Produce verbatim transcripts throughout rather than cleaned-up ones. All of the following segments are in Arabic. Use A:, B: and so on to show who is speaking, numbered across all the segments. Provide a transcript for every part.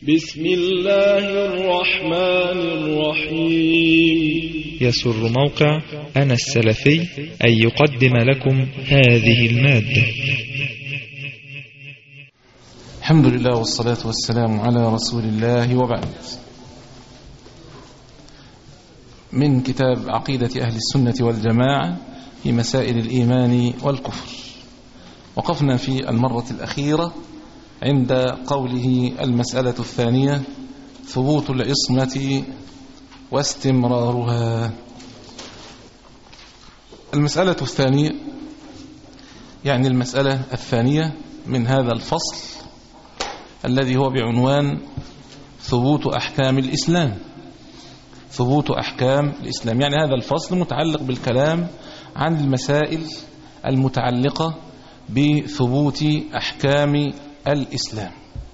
A: بسم الله الرحمن الرحيم.
B: يسر موقع أنا السلفي أن يقدم لكم هذه المادة.
C: الحمد لله والصلاة والسلام على رسول الله، وبعد. من كتاب عقيدة أهل السنة والجماعة في مسائل الإيمان والكفر. وقفنا في المرة الأخيرة عند قوله المسألة الثانية ثبوت العصمة واستمرارها. المسألة الثانية يعني المسألة الثانية من هذا الفصل الذي هو بعنوان ثبوت أحكام الإسلام. ثبوت أحكام الإسلام يعني هذا الفصل متعلق بالكلام عن المسائل المتعلقة بثبوت أحكام الإسلام.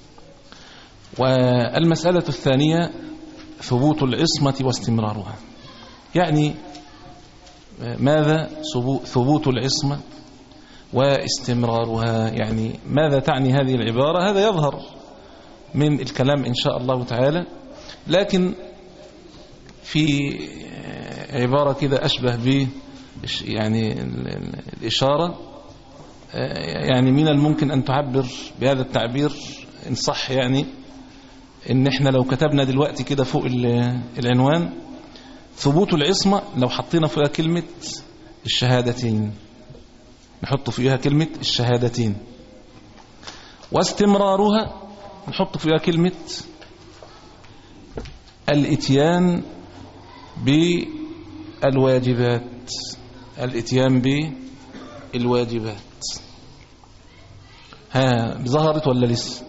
C: والمسألة الثانية ثبوت العصمة واستمرارها. يعني ماذا ثبوت العصمة واستمرارها؟ يعني ماذا تعني هذه العبارة؟ هذا يظهر من الكلام إن شاء الله تعالى، لكن في عبارة كده أشبه ب يعني الإشارة، يعني من الممكن أن تعبر بهذا التعبير إن صح، يعني إن إحنا لو كتبنا دلوقتي كده فوق العنوان ثبوت العصمة، لو حطينا فيها كلمة الشهادتين، نحط فيها كلمة الشهادتين، واستمرارها نحط فيها كلمة الاتيان بالواجبات. الاتيان بالواجبات. ها ظهرت ولا لسه؟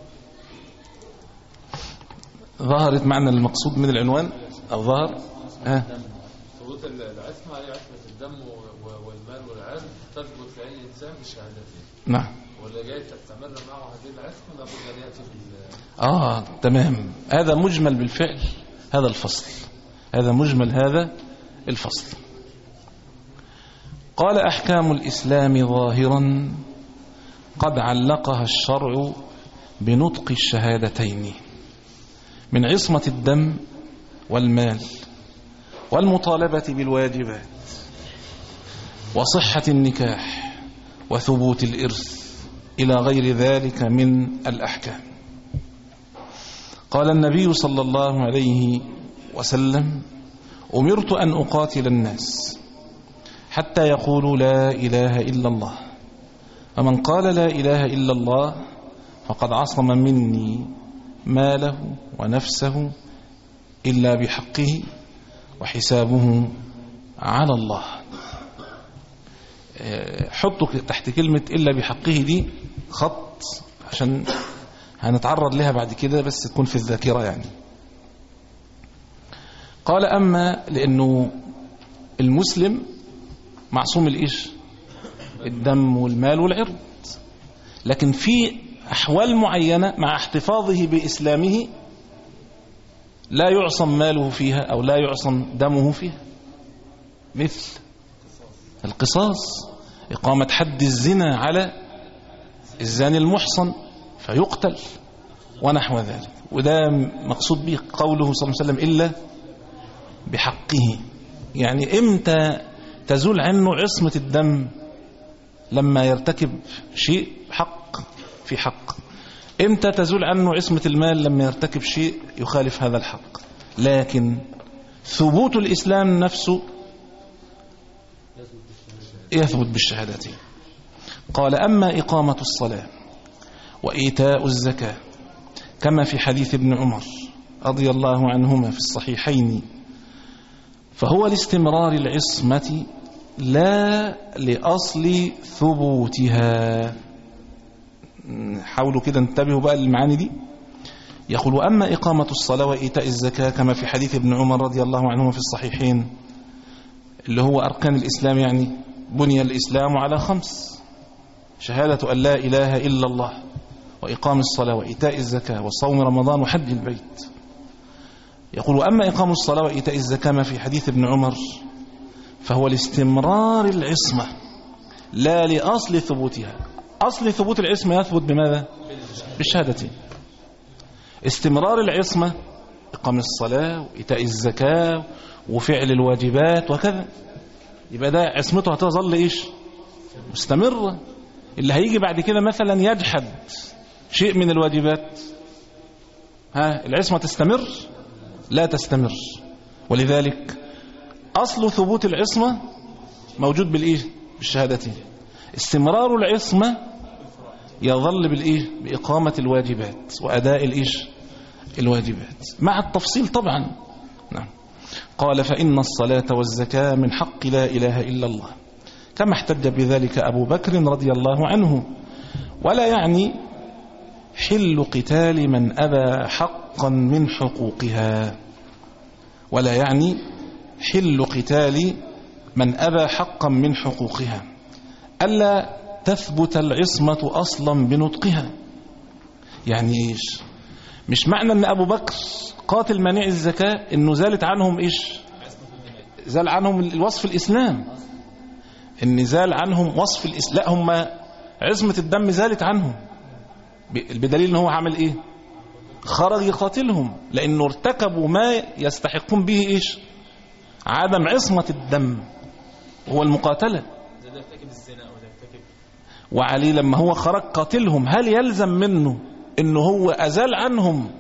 C: ظهرت معنى المقصود من العنوان أو ظهر؟ ها
D: ثبوت العصمة هي عصمة الدم والمال والعرض تثبت لأي إنسان بالشهادتين.
C: نعم.
D: ولا جاي تستمر معه هذه العصمة لابد أن يأتي بال
C: آه تمام. هذا مجمل بالفعل هذا الفصل، هذا مجمل هذا الفصل. قال أحكام الإسلام ظاهرا قد علقها الشرع بنطق الشهادتين من عصمة الدم والمال والمطالبة بالواجبات وصحة النكاح وثبوت الإرث إلى غير ذلك من الأحكام. قال النبي صلى الله عليه وسلم: أمرت أن أقاتل الناس حتى يقولوا لا إله إلا الله، فمن قال لا إله إلا الله فقد عصم مني ماله ونفسه إلا بحقه وحسابه على الله. حطوا تحت كلمة إلا بحقه دي خط عشان هنتعرض لها بعد كده، بس تكون في الذاكرة. يعني قال: أما لأنه المسلم معصوم الإيش؟ الدم والمال والعرض، لكن في أحوال معينة مع احتفاظه بإسلامه لا يعصم ماله فيها أو لا يعصم دمه فيها، مثل القصاص، إقامة حد الزنا على الزاني المحصن فيقتل ونحو ذلك. وده مقصود به قوله صلى الله عليه وسلم إلا بحقه. يعني إمتى تزول عنه عصمة الدم؟ لما يرتكب شيء حق في حق. إمتى تزول عنه عصمة المال؟ لما يرتكب شيء يخالف هذا الحق. لكن ثبوت الإسلام نفسه يثبت بالشهادتين. قال: أما إقامة الصلاة وإيتاء الزكاة كما في حديث ابن عمر رضي الله عنهما في الصحيحين فهو لاستمرار العصمة لا لأصل ثبوتها. حاولوا كده انتبهوا بقى للمعاني دي. يقول: وأما إقامة الصلاة وإيتاء الزكاة كما في حديث ابن عمر رضي الله عنهما في الصحيحين، اللي هو أركان الإسلام، يعني بني الإسلام على خمس: شهادة أن لا إله إلا الله، وإقام الصلاة وإيتاء الزكاة وصوم رمضان وحج البيت. يقول: وأما إقام الصلاة وإيتاء الزكاة ما في حديث ابن عمر فهو لاستمرار العصمة لا لأصل ثبوتها. أصل ثبوت العصمة يثبت بماذا؟ بالشهادتين. استمرار العصمة إقام الصلاة وإيتاء الزكاة وفعل الواجبات وكذا، يبقى ده عصمته هتظل إيش؟ مستمرة. اللي هيجي بعد كده مثلا يجحد شيء من الواجبات، ها العصمة تستمر؟ لا تستمر. ولذلك أصل ثبوت العصمة موجود بالإيه؟ بالشهادتين. استمرار العصمة يظل بالإيه؟ بإقامة الواجبات وأداء الإيش؟ الواجبات مع التفصيل طبعا. نعم. قال فإن الصلاة والزكاة من حق لا إله إلا الله، كما احتج بذلك أبو بكر رضي الله عنه. ولا يعني حل قتال من أبى حقا من حقوقها، ولا يعني حل قتال من أبى حقا من حقوقها، ألا تثبت العصمة أصلا بنطقها. يعني إيش؟ مش معنى أن أبو بكر قاتل مانع الزكاة أنه زالت عنهم إيش؟ زال عنهم الوصف الإسلام، أن زال عنهم وصف الإسلام. لا، هم عصمة الدم زالت عنهم، بدليل أنه هو عمل إيه؟ خرج يقاتلهم لأنه ارتكبوا ما يستحقون به إيش؟ عدم عصمة الدم، هو المقاتلة. وعلي لما هو خرج قاتلهم، هل يلزم منه انه هو ازال عنهم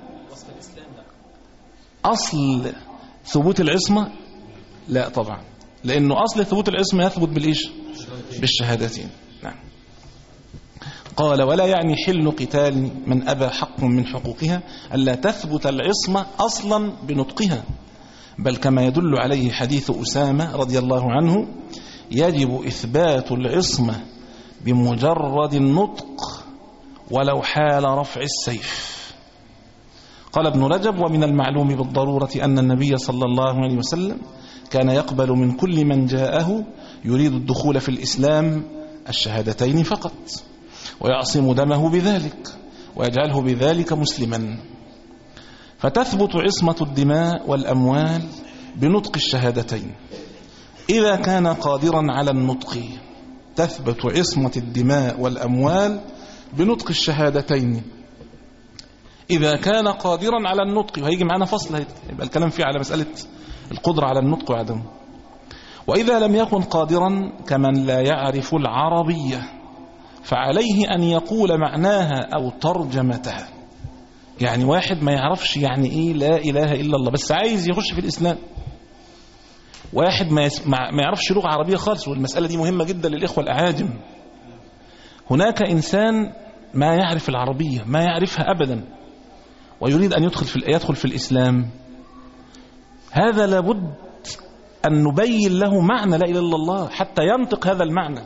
C: اصل ثبوت العصمة؟ لا طبعا، لانه اصل ثبوت العصمة يثبت بالايش؟ بالشهادتين. نعم. قال ولا يعني حل قتال من ابى حق من حقوقها الا تثبت العصمة اصلا بنطقها، بل كما يدل عليه حديث أسامة رضي الله عنه يجب إثبات العصمة بمجرد النطق ولو حال رفع السيف. قال ابن رجب ومن المعلوم بالضرورة أن النبي صلى الله عليه وسلم كان يقبل من كل من جاءه يريد الدخول في الإسلام الشهادتين فقط، ويعصم دمه بذلك ويجعله بذلك مسلما. فتثبت عصمة الدماء والأموال بنطق الشهادتين إذا كان قادرا على النطق. تثبت عصمة الدماء والأموال بنطق الشهادتين إذا كان قادرا على النطق، وهيجي معنا فصل يبقى الكلام فيه على مسألة القدرة على النطق وعدمه. وإذا لم يكن قادرا كمن لا يعرف العربية فعليه أن يقول معناها أو ترجمتها. يعني واحد ما يعرفش يعني إيه لا إله إلا الله بس عايز يخش في الإسلام، واحد ما, يسمع ما يعرفش لغة عربية خالص، والمسألة دي مهمة جدا للإخوة الأعاجم. هناك إنسان ما يعرف العربية، ما يعرفها أبدا، ويريد أن يدخل في يدخل في الإسلام. هذا لابد أن نبين له معنى لا إله إلا الله حتى ينطق هذا المعنى،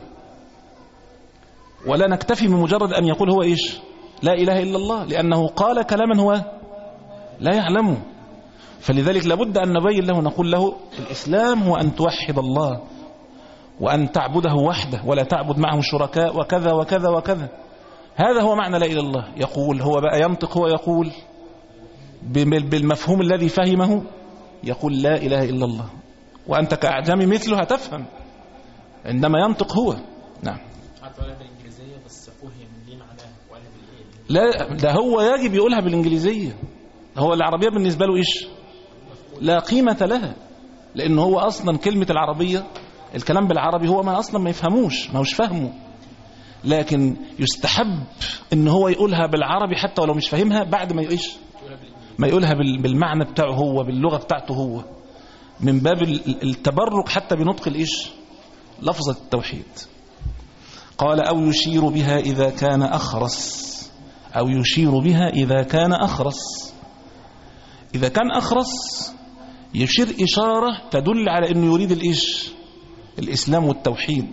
C: ولا نكتفي بمجرد أن يقول هو إيش لا إله إلا الله، لأنه قال كلاما هو لا يعلمه. فلذلك لابد أن نبين له، نقول له الإسلام هو أن توحد الله وأن تعبده وحده ولا تعبد معه شركاء وكذا وكذا وكذا. هذا هو معنى لا إله إلا الله. يقول هو بقى ينطق، هو يقول بالمفهوم الذي فهمه، يقول لا إله إلا الله، وأنت كأعجمي مثله هتفهم عندما ينطق هو. نعم.
E: بس فهم ليه معناها ولا بالإيه؟
C: لا، ده هو يجب يقولها بالإنجليزية. هو العربية بالنسبة له إيش؟ لا قيمة لها، لأنه هو أصلا كلمة العربية الكلام بالعربي هو ما أصلا ما يفهموش، ما هوش فهمه، لكن يستحب إن هو يقولها بالعربي حتى ولو مش فاهمها بعد ما يقولش ما يقولها بالمعنى بتاعه هو، باللغة بتاعته هو، من باب التبرك حتى بنطق الإيش لفظة التوحيد. قال أو يشير بها إذا كان أخرس، أو يشير بها إذا كان أخرس. إذا كان أخرس يشير إشارة تدل على أنه يريد الإيش الإسلام والتوحيد،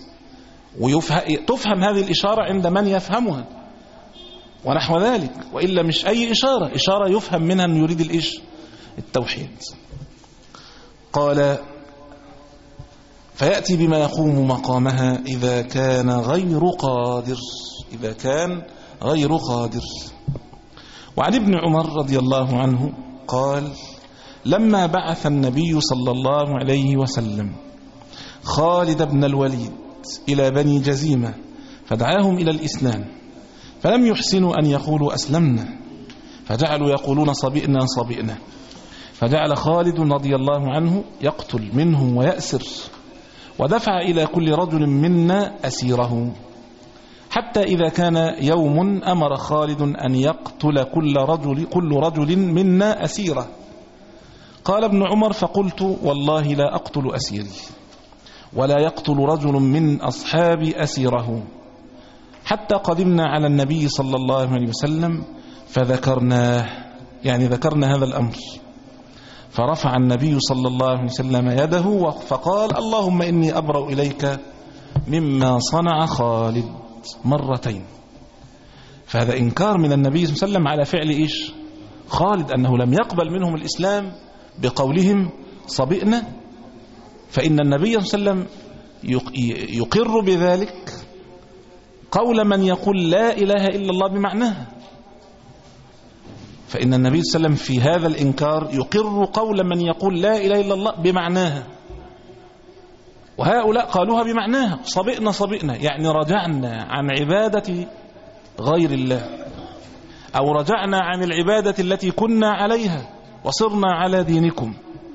C: وتفهم هذه الإشارة عند من يفهمها ونحو ذلك، وإلا مش أي إشارة، إشارة يفهم منها أنه يريد الإيش التوحيد. قال فيأتي بما يقوم مقامها إذا كان غير قادر، إذا كان غير قادر. وعن ابن عمر رضي الله عنه قال لما بعث النبي صلى الله عليه وسلم خالد بن الوليد إلى بني جزيمة فدعاهم إلى الإسلام، فلم يحسنوا أن يقولوا أسلمنا، فجعلوا يقولون صبئنا صبئنا، فجعل خالد رضي الله عنه يقتل منهم ويأسر، ودفع إلى كل رجل منا أسيره، حتى إذا كان يوم أمر خالد أن يقتل كل رجل, كل رجل منا أسيره. قال ابن عمر: فقلت: والله لا أقتل أسيري، ولا يقتل رجل من أصحابي أسيره، حتى قدمنا على النبي صلى الله عليه وسلم فذكرناه، يعني ذكرنا هذا الأمر، فرفع النبي صلى الله عليه وسلم يده فقال: اللهم إني أبرأ إليك مما صنع خالد، مرتين. فهذا إنكار من النبي صلى الله عليه وسلم على فعل إيش؟ خالد، أنه لم يقبل منهم الإسلام بقولهم صبئنا، فإن النبي صلى الله عليه وسلم يقر بذلك قول من يقول لا إله إلا الله بمعناها، فإن النبي صلى الله عليه وسلم في هذا الإنكار يقر قول من يقول لا إله إلا الله بمعناها، وهؤلاء قالوها بمعناها، صبئنا صبئنا، يعني رجعنا عن عبادة غير الله، أو رجعنا عن العبادة التي كنا عليها وصرنا على دينكم.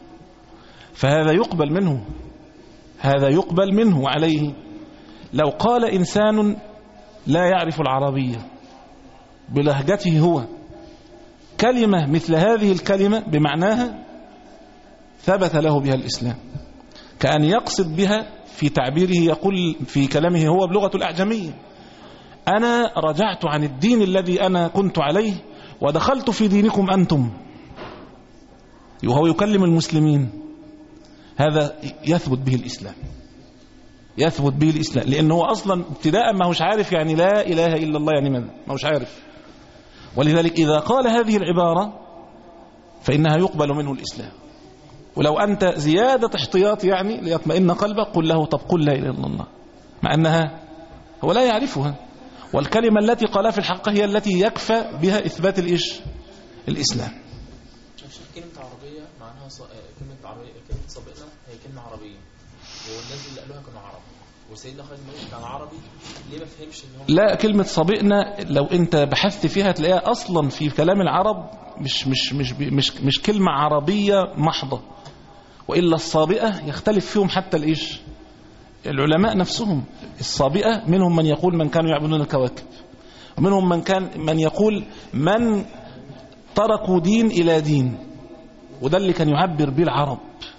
C: فهذا يقبل منه، هذا يقبل منه عليه. لو قال إنسان لا يعرف العربية بلهجته هو كلمة مثل هذه الكلمة بمعناها، ثبت له بها الإسلام، كأن يقصد بها في تعبيره، يقول في كلامه هو بلغة الأعجمية: أنا رجعت عن الدين الذي أنا كنت عليه ودخلت في دينكم أنتم، وهو يكلم المسلمين، هذا يثبت به الإسلام، يثبت به الإسلام، لأنه أصلا ابتداء ما هوش عارف يعني لا إله إلا الله يعني ماذا، ما هوش عارف. ولذلك إذا قال هذه العبارة فإنها يقبل منه الإسلام. ولو أنت زيادة احتياط يعني ليطمئن قلبك، قل له: طب قل لا إله إلا الله، مع أنها هو لا يعرفها، والكلمة التي قالها في الحق هي التي يكفى بها إثبات الإيش؟ الإسلام.
E: كلمة عربية معناها ص... كلمة عربية، كلمة صبئنا هي كلمة عربية، والناس اللي قالوها كانوا عرب، وسيدنا خالد بن كان عربي، ليه ما فهمش ان هم؟
C: لا، كلمة صبئنا لو انت بحثت فيها تلاقيها اصلا في كلام العرب مش مش مش مش مش كلمة عربية محضة، والا الصابئة يختلف فيهم حتى الايش؟ العلماء نفسهم. الصابئة منهم من يقول من كانوا يعبدون الكواكب، ومنهم من كان من يقول من تركوا دين الى دين، وده اللي كان يعبر به العرب.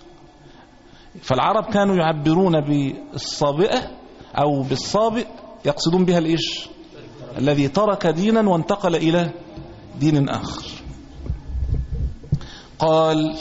C: فالعرب كانوا يعبرون بالصابئة أو بالصابئ، يقصدون بها الإيش؟ الذي ترك دينا وانتقل إلى دين آخر. قال: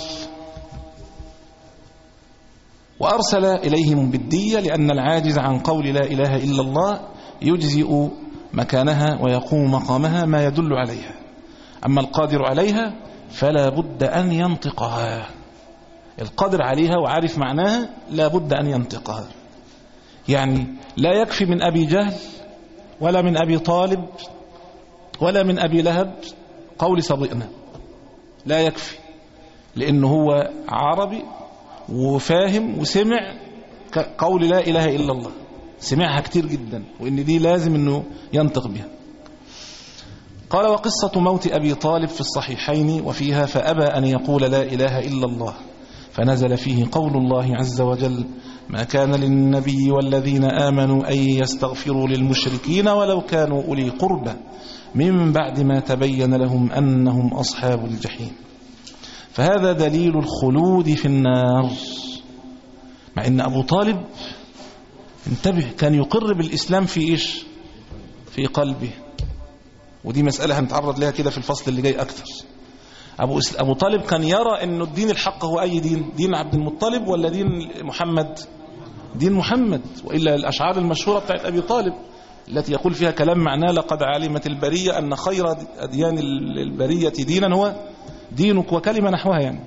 C: وأرسل إليهم بالدية، لأن العاجز عن قول لا إله إلا الله يجزئ مكانها ويقوم مقامها ما يدل عليها، أما القادر عليها فلا بد أن ينطقها. القادر عليها وعارف معناها لا بد أن ينطقها، يعني لا يكفي من أبي جهل ولا من أبي طالب ولا من أبي لهب قول صبئنا، لا يكفي، لأنه هو عربي وفاهم وسمع قول لا إله إلا الله، سمعها كتير جدا، وإن دي لازم أنه ينطق بها. قال: وقصة موت أبي طالب في الصحيحين، وفيها فأبى أن يقول لا إله إلا الله، فنزل فيه قول الله عز وجل: ما كان للنبي والذين آمنوا أن يستغفروا للمشركين ولو كانوا أولي قربى من بعد ما تبين لهم أنهم أصحاب الجحيم. فهذا دليل الخلود في النار، مع أن أبو طالب انتبه كان يقر بالإسلام في إيش؟ في قلبه، ودي مسألة هنتعرض لها كده في الفصل اللي جاي أكثر. أبو, أبو طالب كان يرى أن الدين الحق هو أي دين؟ دين عبد المطلب ولا دين محمد؟ دين محمد. وإلا الأشعار المشهورة بتاعت أبي طالب التي يقول فيها كلام معناه: لقد علمت البرية أن خير أديان البرية دينا هو دينك، وكلمة نحوها يعني.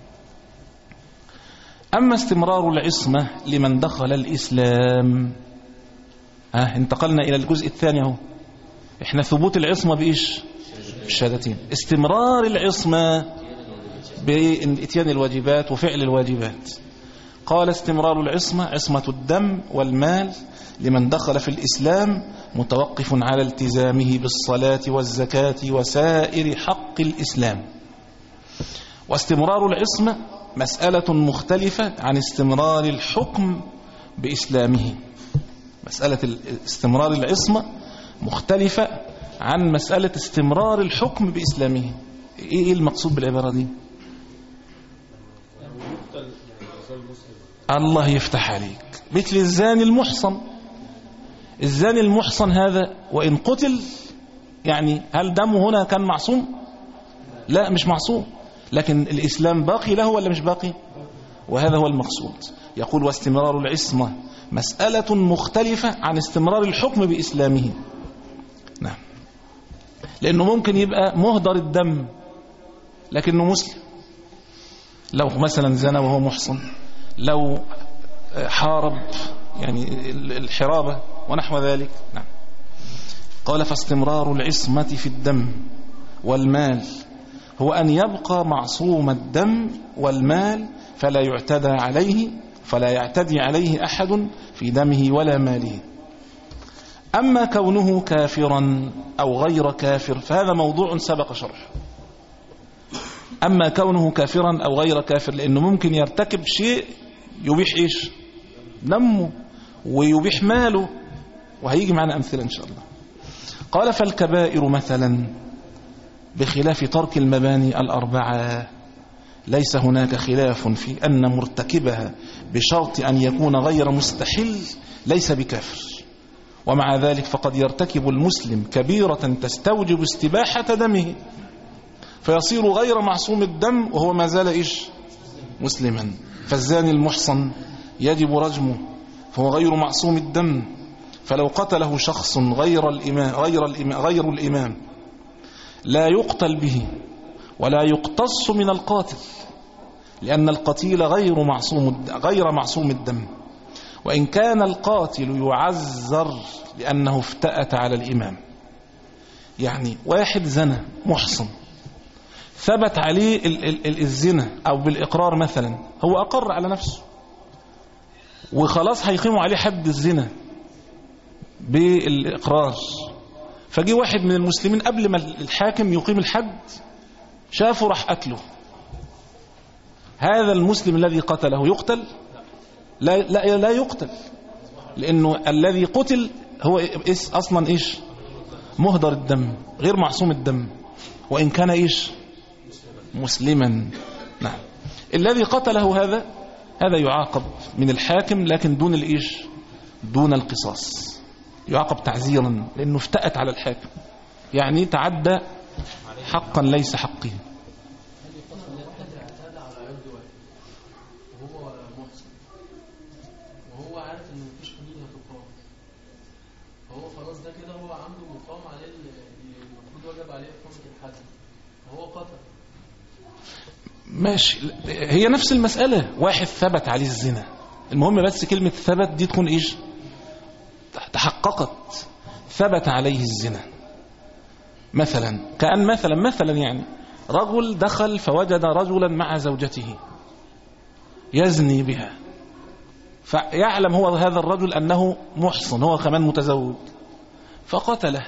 C: أما استمرار العصمة لمن دخل الإسلام، ها انتقلنا إلى الجزء الثاني اهو. احنا ثبوت العصمة بإيش؟ بالشهادتين. استمرار العصمة بإتيان الواجبات وفعل الواجبات. قال: استمرار العصمة عصمة الدم والمال لمن دخل في الإسلام متوقف على التزامه بالصلاة والزكاة وسائر حق حق الإسلام. واستمرار العصمة مسألة مختلفة عن استمرار الحكم بإسلامه. مسألة استمرار العصمة مختلفة عن مسألة استمرار الحكم بإسلامه. إيه المقصود بالعبارة دي؟ الله يفتح عليك. مثل الزاني المحصن، الزاني المحصن هذا وإن قتل، يعني هل دمه هنا كان معصوم؟ لا، مش معصوم، لكن الإسلام باقي له ولا مش باقي؟ وهذا هو المقصود. يقول واستمرار العصمة مسألة مختلفة عن استمرار الحكم بإسلامه. نعم، لأنه ممكن يبقى مهدر الدم لكنه مسلم، لو مثلا زنى وهو محصن، لو حارب يعني الحرابة ونحو ذلك. نعم. قال فاستمرار العصمة في الدم والمال هو أن يبقى معصوم الدم والمال فلا يعتدى عليه فلا يعتدي عليه أحد في دمه ولا ماله. أما كونه كافرا أو غير كافر فهذا موضوع سبق شرحه. أما كونه كافرا أو غير كافر لأنه ممكن يرتكب شيء يبيح إيش؟ دمه ويبيح ماله، وهيجي معنا أمثلة إن شاء الله. قال فالكبائر مثلا بخلاف ترك المباني الأربعة ليس هناك خلاف في أن مرتكبها بشرط أن يكون غير مستحل ليس بكافر، ومع ذلك فقد يرتكب المسلم كبيرة تستوجب استباحة دمه فيصير غير معصوم الدم وهو ما زال إيش؟ مسلما. فالزاني المحصن يجب رجمه فهو غير معصوم الدم، فلو قتله شخص غير الإمام غير الإمام, غير الإمام لا يقتل به ولا يقتص من القاتل، لأن القتيل غير معصوم غير معصوم الدم، وإن كان القاتل يعذر لأنه افتأت على الإمام. يعني واحد زنى محصن ثبت عليه الزنا أو بالإقرار مثلا، هو أقر على نفسه وخلاص هيقيموا عليه حد الزنا بالإقرار، فجي واحد من المسلمين قبل ما الحاكم يقيم الحد شافه راح قتله، هذا المسلم الذي قتله يقتل؟ لا, لا, لا يقتل، لأنه الذي قتل هو أصلا إيش؟ مهدر الدم غير معصوم الدم، وإن كان إيش؟ مسلما. نعم. الذي قتله هذا هذا يعاقب من الحاكم لكن دون الإيش؟ دون القصاص، يعاقب تعزيرا لأنه افتأت على الحاكم، يعني تعدى حقا ليس حقه.
E: وهو عارف ان مفيش حدود هتقام، فهو خلاص ده كده هو عنده مقام عليه المفروض واجب عليه اقامه الحد، فهو قتل.
C: ماشي، هي نفس المسألة، واحد ثبت عليه الزنا، المهم بس كلمة ثبت دي تكون ايش؟ تحققت، ثبت عليه الزنا. مثلا كأن مثلا مثلا يعني رجل دخل فوجد رجلا مع زوجته يزني بها، فيعلم هو هذا الرجل أنه محصن، هو كمان متزوج، فقتله،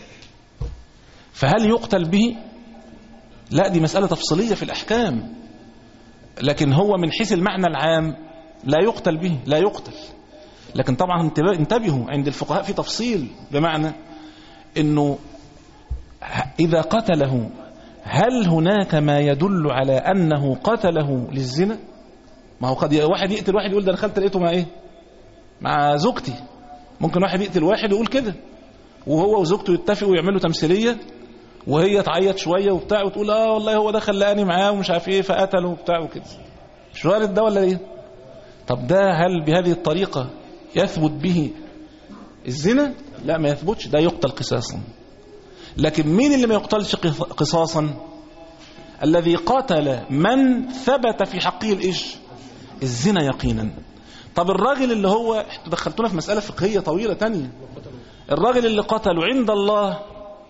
C: فهل يقتل به؟ لا، دي مسألة تفصيلية في الأحكام، لكن هو من حيث المعنى العام لا يقتل به، لا يقتل. لكن طبعا انتبهوا عند الفقهاء في تفصيل، بمعنى أنه إذا قتله هل هناك ما يدل على أنه قتله للزنا؟ ما هو قد واحد يقتل واحد يقول ده دخلت لقيته مع إيه؟ مع زوجتي. ممكن واحد يقتل واحد يقول كده وهو وزوجته يتفقوا ويعملوا تمثيلية وهي تعيط شوية وبتاع وتقول اه والله هو دخل لقاني معاه ومش عارف ايه فقتله وبتاع وكده. مش وارد ده ولا ايه؟ طب ده هل بهذه الطريقة يثبت به الزنا؟ لا، ما يثبتش، ده يقتل قصاصا. لكن مين اللي ما يقتلش قصاصا؟ الذي قتل من ثبت في حقه الايش؟ الزنا يقينا. طب الراجل اللي هو دخلتونا في مسألة فقهية طويلة تانية، الراجل اللي قتله عند الله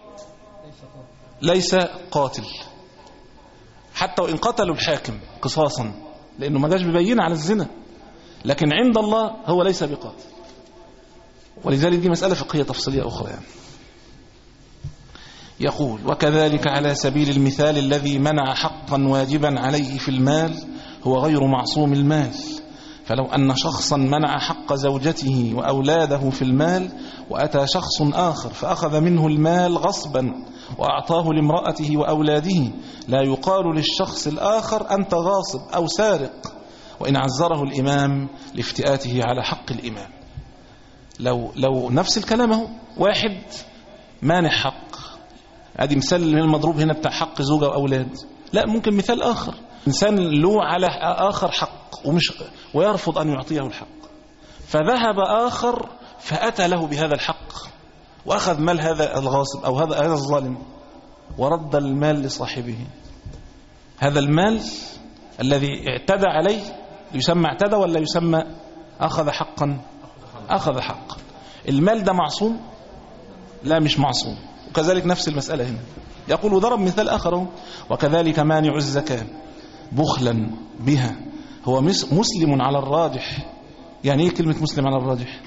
C: ليس قاتل حتى وإن قتلوا الحاكم قصاصا، لأنه ما جاش ببينة على الزنا، لكن عند الله هو ليس بقاتل. ولذلك دي مسألة فقهية تفصيلية أخرى يعني. يقول وكذلك على سبيل المثال الذي منع حقا واجبا عليه في المال هو غير معصوم المال. فلو أن شخصا منع حق زوجته وأولاده في المال وأتى شخص آخر فأخذ منه المال غصبا وأعطاه لامرأته وأولاده لا يقال للشخص الآخر أنت غاصب أو سارق، وإن عزره الإمام لافتئاته على حق الإمام. لو, لو نفس الكلام هو واحد مانع حق، ادي مثال المضروب هنا بتاع حق زوجة وأولاد. لا، ممكن مثال آخر، إنسان له على آخر حق ومش ويرفض أن يعطيه الحق، فذهب آخر فأتى له بهذا الحق وأخذ مال هذا الغاصب أو هذا هذا الظالم ورد المال لصاحبه. هذا المال الذي اعتدى عليه يسمى اعتدى ولا يسمى أخذ حقا؟ أخذ حقا. المال ده معصوم؟ لا، مش معصوم. وكذلك نفس المسألة هنا. يقول وضرب مثال آخر وكذلك مانع الزكاة بخلا بها هو مسلم على الراجح. يعني ايه كلمة مسلم على الراجح؟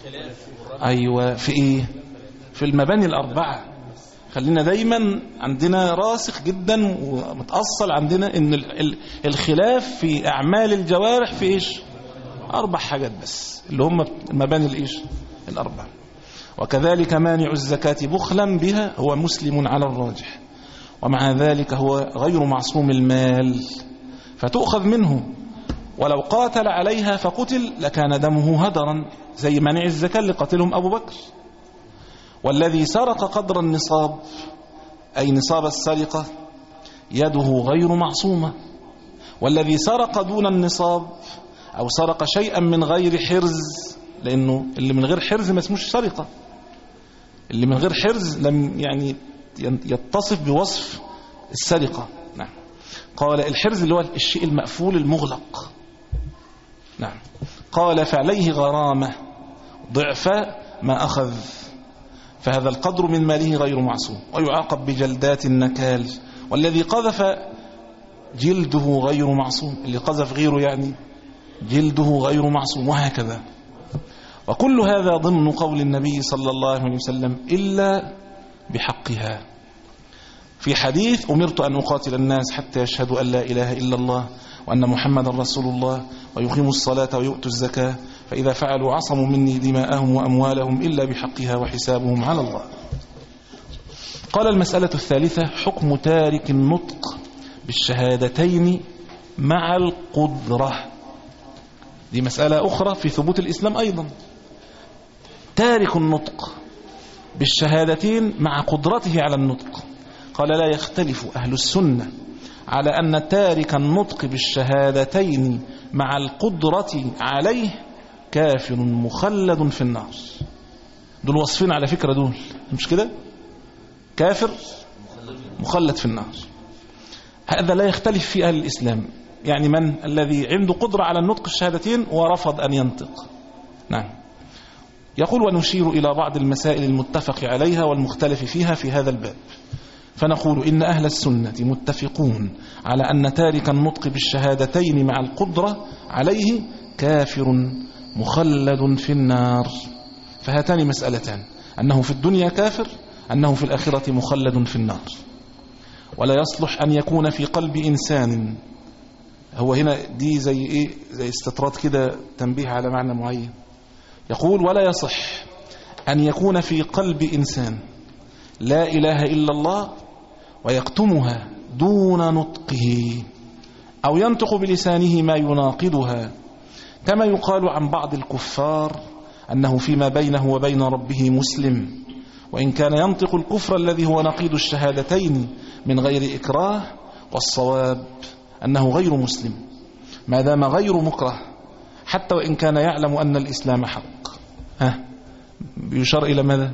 C: أيوة، في ايه؟ في المباني الأربعة. خلينا دايما عندنا راسخ جدا ومتأصل عندنا ان الخلاف في أعمال الجوارح في ايش؟ أربع حاجات بس اللي هم المباني الايش؟ الأربعة. وكذلك مانع الزكاة بخلا بها هو مسلم على الراجح، ومع ذلك هو غير معصوم المال فتؤخذ منه، ولو قاتل عليها فقتل لكان دمه هدرا زي مانع الزكاة اللي قتلهم أبو بكر. والذي سرق قدر النصاب أي نصاب السرقة يده غير معصومة، والذي سرق دون النصاب أو سرق شيئا من غير حرز، لأنه اللي من غير حرز ما اسموش سرقة، اللي من غير حرز لم يعني يتصف بوصف السرقة. نعم. قال الحرز اللي هو الشيء المقفول المغلق. نعم. قال فعليه غرامة ضعف ما أخذ، فهذا القدر من ماله غير معصوم ويعاقب بجلدات النكال. والذي قذف جلده غير معصوم، اللي قذف غيره يعني جلده غير معصوم، وهكذا. وكل هذا ضمن قول النبي صلى الله عليه وسلم إلا بحقها. في حديث أمرت أن أقاتل الناس حتى يشهدوا أن لا إله إلا الله وأن محمد رسول الله ويقيموا الصلاة ويؤتوا الزكاة، فإذا فعلوا عصموا مني دماءهم وأموالهم إلا بحقها وحسابهم على الله. قال المسألة الثالثة حكم تارك النطق بالشهادتين مع القدرة. دي مسألة أخرى في ثبوت الإسلام أيضا. تارك النطق بالشهادتين مع قدرته على النطق. قال لا يختلف أهل السنة على أن تارك النطق بالشهادتين مع القدرة عليه كافر مخلد في النار. دول وصفين على فكرة، دول مش كده؟ كافر مخلد في النار. هذا لا يختلف في أهل الإسلام، يعني من الذي عنده قدرة على النطق الشهادتين ورفض أن ينطق. نعم. يقول ونشير إلى بعض المسائل المتفق عليها والمختلف فيها في هذا الباب، فنقول إن أهل السنة متفقون على أن تارك النطق بالشهادتين مع القدرة عليه كافر مخلد في النار. فهاتان مسألتان، أنه في الدنيا كافر، أنه في الآخرة مخلد في النار. ولا يصلح أن يكون في قلب إنسان، هو هنا دي زي إيه، زي استطراد كده تنبيه على معنى معين. يقول ولا يصح أن يكون في قلب إنسان لا إله إلا الله ويكتمها دون نطقه، أو ينطق بلسانه ما يناقضها، كما يقال عن بعض الكفار أنه فيما بينه وبين ربه مسلم، وإن كان ينطق الكفر الذي هو نقيض الشهادتين من غير إكراه، والصواب أنه غير مسلم ما دام غير مكره، حتى وإن كان يعلم أن الإسلام حق. ها بيشار إلى ماذا؟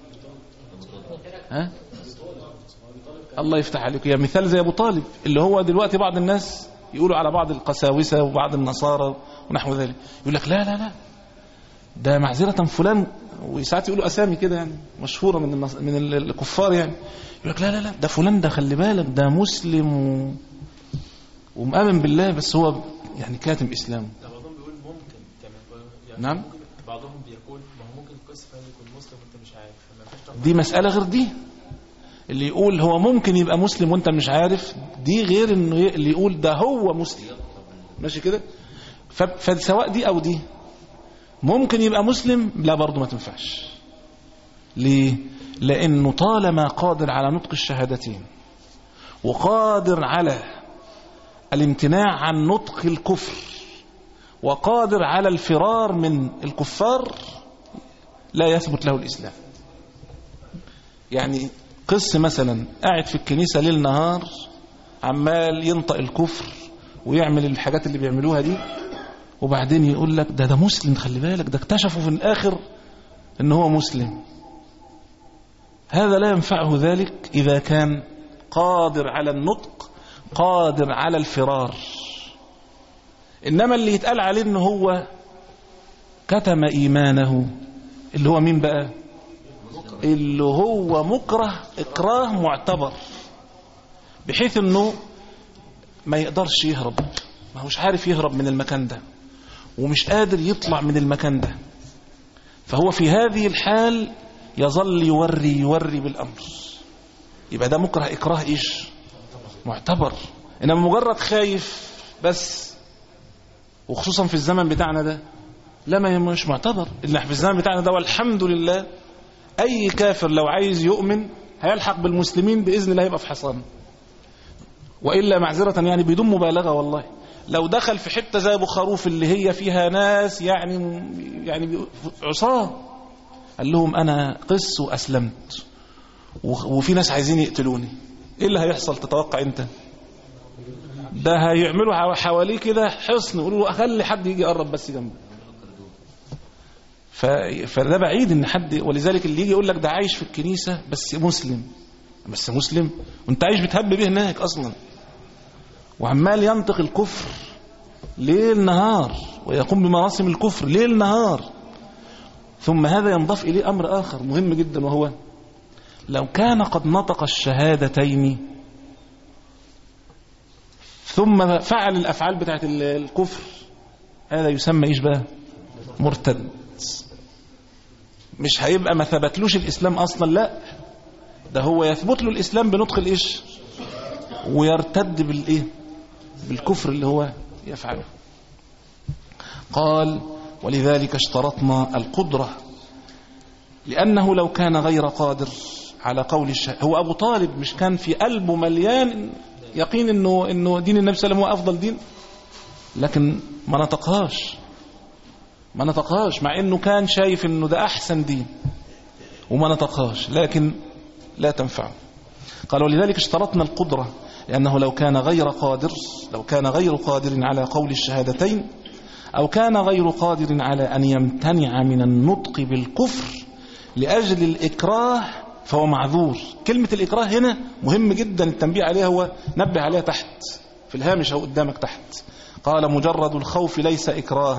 C: ها؟ الله يفتح عليك. يا مثال زي أبو طالب، اللي هو دلوقتي بعض الناس يقولوا على بعض القساوسة وبعض النصارى ونحو ذلك، يقول لك لا لا لا ده معذرة فلان، وساعات يقولوا أسامي كده يعني مشهورة من النص... من الكفار، يعني يقول لك لا لا لا ده فلان ده خلي بالك ده مسلم و... ومؤمن بالله، بس هو يعني كاتم إسلامه.
E: بعضهم بيقول ممكن كمان يعني
C: نعم.
E: ممكن بعضهم بيقول ما هو ممكن القصة يكون مسلم وانت مش عارف.
C: دي مسألة غير دي. اللي يقول هو ممكن يبقى مسلم وانت مش عارف، دي غير انه اللي يقول ده هو مسلم. ماشي كده؟ فسواء دي او دي ممكن يبقى مسلم، لا برضه ما تنفعش. ليه؟ لانه طالما قادر على نطق الشهادتين وقادر على الامتناع عن نطق الكفر وقادر على الفرار من الكفار، لا يثبت له الإسلام. يعني قس مثلا قاعد في الكنيسة ليل نهار عمال ينطق الكفر ويعمل الحاجات اللي بيعملوها دي، وبعدين يقول لك ده ده مسلم، خلي بالك ده اكتشفوا في الآخر ان هو مسلم. هذا لا ينفعه ذلك إذا كان قادر على النطق، قادر على الفرار. إنما اللي يتقال عليه إنه هو كتم إيمانه، اللي هو مين بقى؟ اللي هو مكره إكراه معتبر، بحيث إنه ما يقدرش يهرب، ما هوش عارف يهرب من المكان ده ومش قادر يطلع من المكان ده، فهو في هذه الحال يظل يوري يوري بالأمر، يبقى ده مكره إكراه إيش؟ معتبر. إنما مجرد خايف بس، وخصوصا في الزمن بتاعنا ده، لا ما مش معتبر. اللي في الزمن بتاعنا ده والحمد لله أي كافر لو عايز يؤمن هيلحق بالمسلمين بإذن الله يبقى في حصان، وإلا معذرة يعني بدون مبالغة والله لو دخل في حتة زي أبو خروف اللي هي فيها ناس يعني يعني عصاه، قال لهم أنا قس وأسلمت وفي ناس عايزين يقتلوني، إيه اللي هيحصل تتوقع أنت؟ ده هيعملوا حواليه كده حصن، يقولوا له أخلي حد يجي يقرب بس جنبه. فده بعيد إن حد، ولذلك اللي يجي يقول لك ده عايش في الكنيسة بس مسلم، بس مسلم وانت عايش بتهب به هناك أصلا، وعمال ينطق الكفر ليل نهار ويقوم بمراسم الكفر ليل نهار. ثم هذا ينضاف إليه أمر آخر مهم جدا، وهو لو كان قد نطق الشهادتين ثم فعل الأفعال بتاعت الكفر، هذا يسمى إيش بقى؟ مرتد. مش هيبقى ما ثبتلوش الإسلام أصلا، لا ده هو يثبت له الإسلام بنطق الإيش ويرتد بالإيه؟ بالكفر اللي هو يفعله. قال ولذلك اشترطنا القدرة، لأنه لو كان غير قادر على قول الشهادة، هو أبو طالب مش كان في قلبه مليان يقين إنه, إنه دين النبي صلى الله عليه وسلم هو أفضل دين، لكن ما نطقهاش ما نطقهاش مع إنه كان شايف إنه ده أحسن دين وما نطقهاش، لكن لا تنفع. قال ولذلك اشترطنا القدرة، لأنه لو كان غير قادر لو كان غير قادر على قول الشهادتين، أو كان غير قادر على أن يمتنع من النطق بالكفر لأجل الإكراه فهو معذور. كلمة الإكراه هنا مهم جدا التنبيه عليها، هو نبه عليها تحت في الهامش أو قدامك تحت. قال مجرد الخوف ليس إكراها،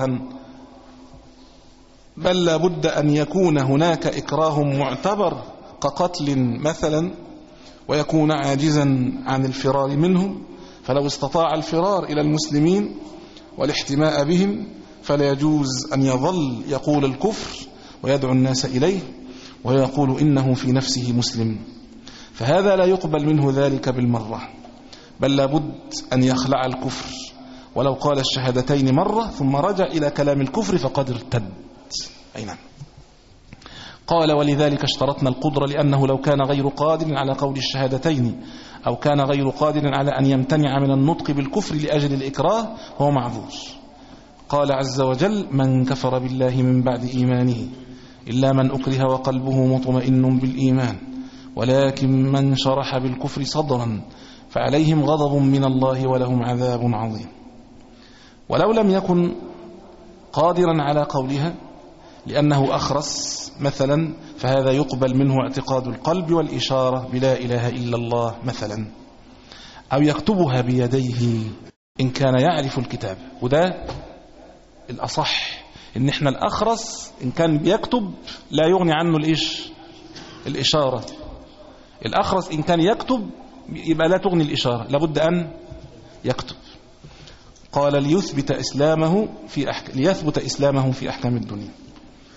C: بل لابد أن يكون هناك إكراه معتبر كقتل مثلا، ويكون عاجزا عن الفرار منهم، فلو استطاع الفرار إلى المسلمين والاحتماء بهم فلا يجوز أن يظل يقول الكفر ويدعو الناس إليه ويقول إنه في نفسه مسلم، فهذا لا يقبل منه ذلك بالمرة، بل لابد أن يخلع الكفر، ولو قال الشهادتين مرة ثم رجع إلى كلام الكفر فقد ارتد. أي نعم. قال ولذلك اشترطنا القدرة، لأنه لو كان غير قادر على قول الشهادتين أو كان غير قادر على أن يمتنع من النطق بالكفر لأجل الإكراه هو معذور. قال عز وجل من كفر بالله من بعد إيمانه إلا من أكره وقلبه مطمئن بالإيمان ولكن من شرح بالكفر صدرا فعليهم غضب من الله ولهم عذاب عظيم. ولو لم يكن قادرا على قولها لأنه أخرس مثلا، فهذا يقبل منه اعتقاد القلب والإشارة بلا إله إلا الله مثلا، أو يكتبها بيديه إن كان يعرف الكتاب. وده الأصح، إن إحنا الأخرس إن كان بيكتب لا يغني عنه الإيش الإشارة. الأخرس إن كان يكتب يبقى لا تغني الإشارة، لابد أن يكتب. قال ليثبت إسلامه في أحك... ليثبت إسلامه في أحكام الدنيا.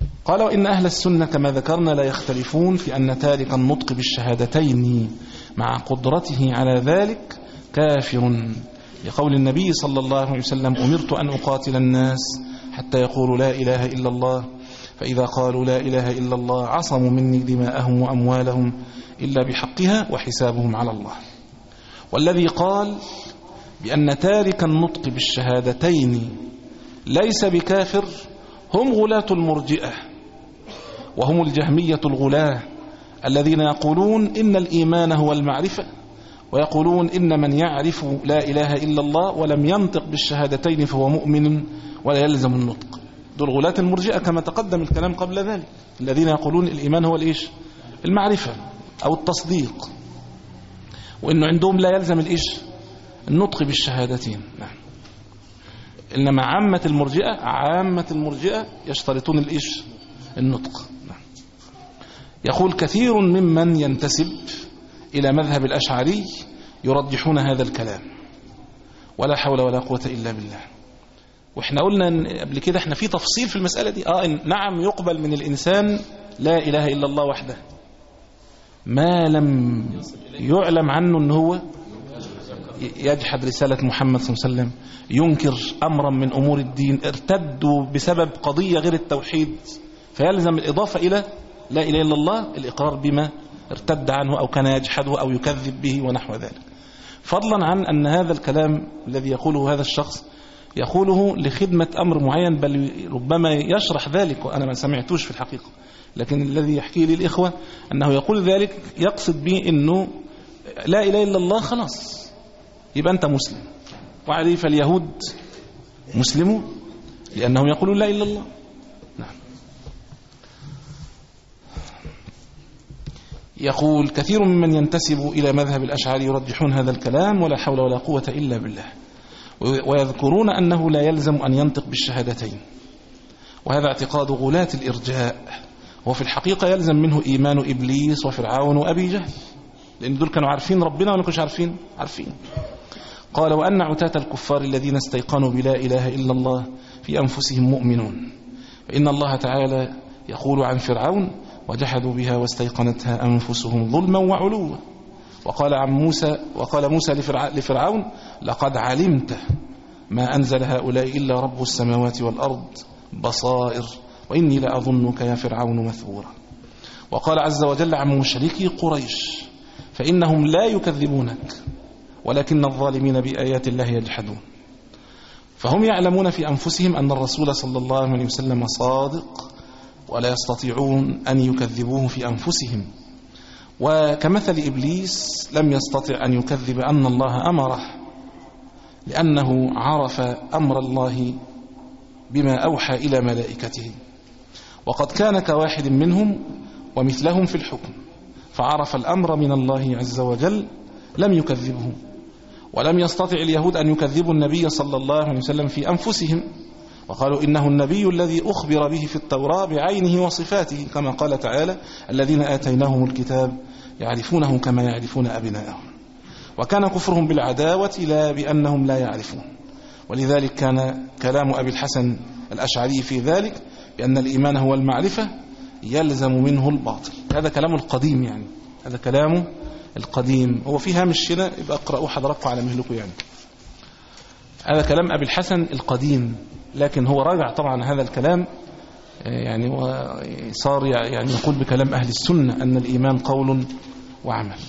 C: قال وإن أهل السنة كما ذكرنا لا يختلفون في أن تارك النطق بالشهادتين مع قدرته على ذلك كافر، لقول النبي صلى الله عليه وسلم أمرت أن أقاتل الناس حتى يقولوا لا إله إلا الله، فإذا قالوا لا إله إلا الله عصموا مني دماءهم وأموالهم إلا بحقها وحسابهم على الله. والذي قال بأن تارك النطق بالشهادتين ليس بكافر هم غلاة المرجئة، وهم الجهمية الغلاة الذين يقولون إن الإيمان هو المعرفة، ويقولون إن من يعرف لا إله إلا الله ولم ينطق بالشهادتين فهو مؤمن ولا يلزم النطق. دول غلاة المرجئة كما تقدم الكلام قبل ذلك، الذين يقولون الإيمان هو الإيش؟ المعرفة أو التصديق، وإنه عندهم لا يلزم الإيش؟ النطق بالشهادتين. نعم. إنما عامة المرجئة عامة المرجئة يشترطون الإيش؟ النطق. نعم. يقول كثير ممن ينتسب إلى مذهب الأشعري يرجحون هذا الكلام، ولا حول ولا قوة إلا بالله. وإحنا قلنا قبل كده إحنا في تفصيل في المسألة دي. آه نعم يقبل من الإنسان لا إله إلا الله وحده ما لم يعلم عنه أنه هو يجحد رسالة محمد صلى الله عليه وسلم، ينكر أمرا من أمور الدين، ارتدوا بسبب قضية غير التوحيد، فيلزم الإضافة إلى لا إله إلا الله الإقرار بما ارتد عنه أو كان يجحده أو يكذب به ونحو ذلك. فضلا عن أن هذا الكلام الذي يقوله هذا الشخص يقوله لخدمة أمر معين، بل ربما يشرح ذلك وأنا ما سمعتوش في الحقيقة، لكن الذي يحكي لي الإخوة أنه يقول ذلك يقصد به أنه لا إله إلا الله خلاص يبقى أنت مسلم، وعليه فاليهود مسلمون لأنهم يقولون لا إله إلا الله. نعم. يقول كثير ممن ينتسب إلى مذهب الأشعري يرجحون هذا الكلام ولا حول ولا قوة إلا بالله، ويذكرون أنه لا يلزم أن ينطق بالشهادتين، وهذا اعتقاد غلاة الإرجاء، وفي الحقيقة يلزم منه إيمان إبليس وفرعون وأبي جهل، لأن دول كانوا عارفين ربنا ولا كانوا عارفين؟ عارفين. قال وأن عتاة الكفار الذين استيقنوا بلا إله إلا الله في أنفسهم مؤمنون، فإن الله تعالى يقول عن فرعون وجحدوا بها واستيقنتها أنفسهم ظلما وعلوا. وقال عن موسى وقال موسى لفرعون لقد علمت ما أنزل هؤلاء إلا رب السماوات والأرض بصائر وإني لأظنك يا فرعون مثبورا. وقال عز وجل عن مشركي قريش فإنهم لا يكذبونك ولكن الظالمين بآيات الله يجحدون. فهم يعلمون في أنفسهم أن الرسول صلى الله عليه وسلم صادق ولا يستطيعون أن يكذبوه في أنفسهم، وكمثل إبليس لم يستطع أن يكذب أن الله أمره لأنه عرف أمر الله بما أوحى إلى ملائكته، وقد كان كواحد منهم ومثلهم في الحكم، فعرف الأمر من الله عز وجل لم يكذبه. ولم يستطع اليهود أن يكذبوا النبي صلى الله عليه وسلم في أنفسهم، وقالوا إنه النبي الذي أخبر به في التوراة بعينه وصفاته، كما قال تعالى الذين آتيناهم الكتاب يعرفونه كما يعرفون أبناءهم. وكان كفرهم بالعداوة لا بأنهم لا يعرفون، ولذلك كان كلام أبي الحسن الأشعري في ذلك بأن الإيمان هو المعرفة يلزم منه الباطل. هذا كلام القديم، يعني هذا كلام القديم، هو في هامش هنا يبقى اقرأوا حضراتكم على مهلكم. يعني هذا كلام أبي الحسن القديم، لكن هو راجع طبعا هذا الكلام، يعني صار يعني يقول بكلام أهل السنة أن الإيمان قول وعمل.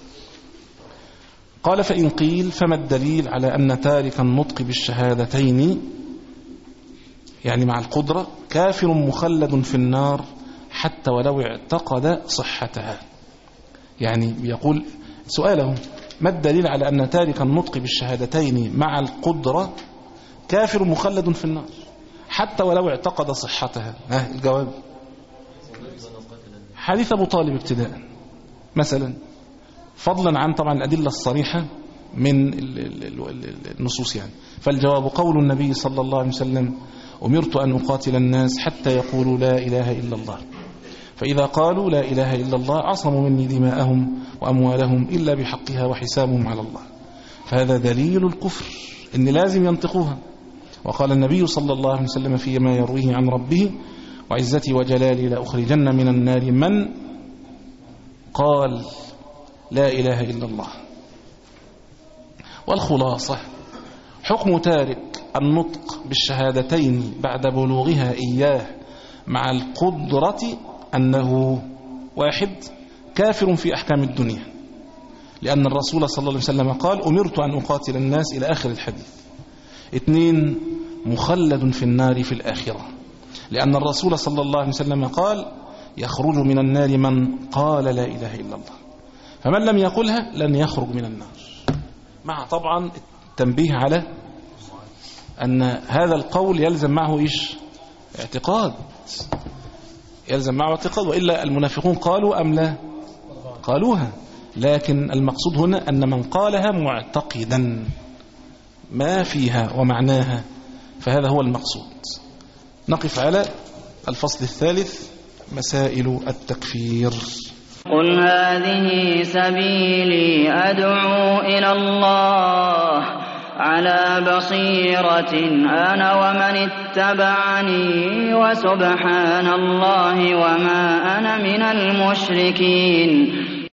C: قال فإن قيل فما الدليل على أن تارك النطق بالشهادتين يعني مع القدرة كافر مخلد في النار حتى ولو اعتقد صحتها؟ يعني بيقول سؤاله ما الدليل على أن تارك النطق بالشهادتين مع القدرة كافر مخلد في النار حتى ولو اعتقد صحتها؟ ها الجواب حديث أبو طالب ابتداء مثلا، فضلا عن طبعا الأدلة الصريحة من النصوص. يعني فالجواب قول النبي صلى الله عليه وسلم أمرت أن أقاتل الناس حتى يقولوا لا إله إلا الله، فإذا قالوا لا إله إلا الله عصموا مني دماءهم وأموالهم إلا بحقها وحسابهم على الله. فهذا دليل الكفر إن لازم ينطقوها. وقال النبي صلى الله عليه وسلم فيما يرويه عن ربه وعزتي وجلالي لأخرجن من النار من قال لا إله إلا الله. والخلاصة حكم تارك النطق بالشهادتين بعد بلوغها إياه مع القدرة أنه واحد كافر في أحكام الدنيا، لأن الرسول صلى الله عليه وسلم قال أمرت أن أقاتل الناس إلى آخر الحديث. اثنين مخلد في النار في الآخرة، لأن الرسول صلى الله عليه وسلم قال يخرج من النار من قال لا إله إلا الله، فمن لم يقلها لن يخرج من النار، مع طبعا التنبيه على أن هذا القول يلزم معه إيش؟ اعتقاد، يلزم معه اعتقاد، وإلا المنافقون قالوا أم لا؟ قالوها، لكن المقصود هنا أن من قالها معتقدا ما فيها ومعناها، فهذا هو المقصود. نقف على الفصل الثالث، مسائل التكفير.
F: قل هذه سبيلي أدعو إلى الله على بصيرة أنا ومن اتبعني وسبحان الله وما أنا من المشركين.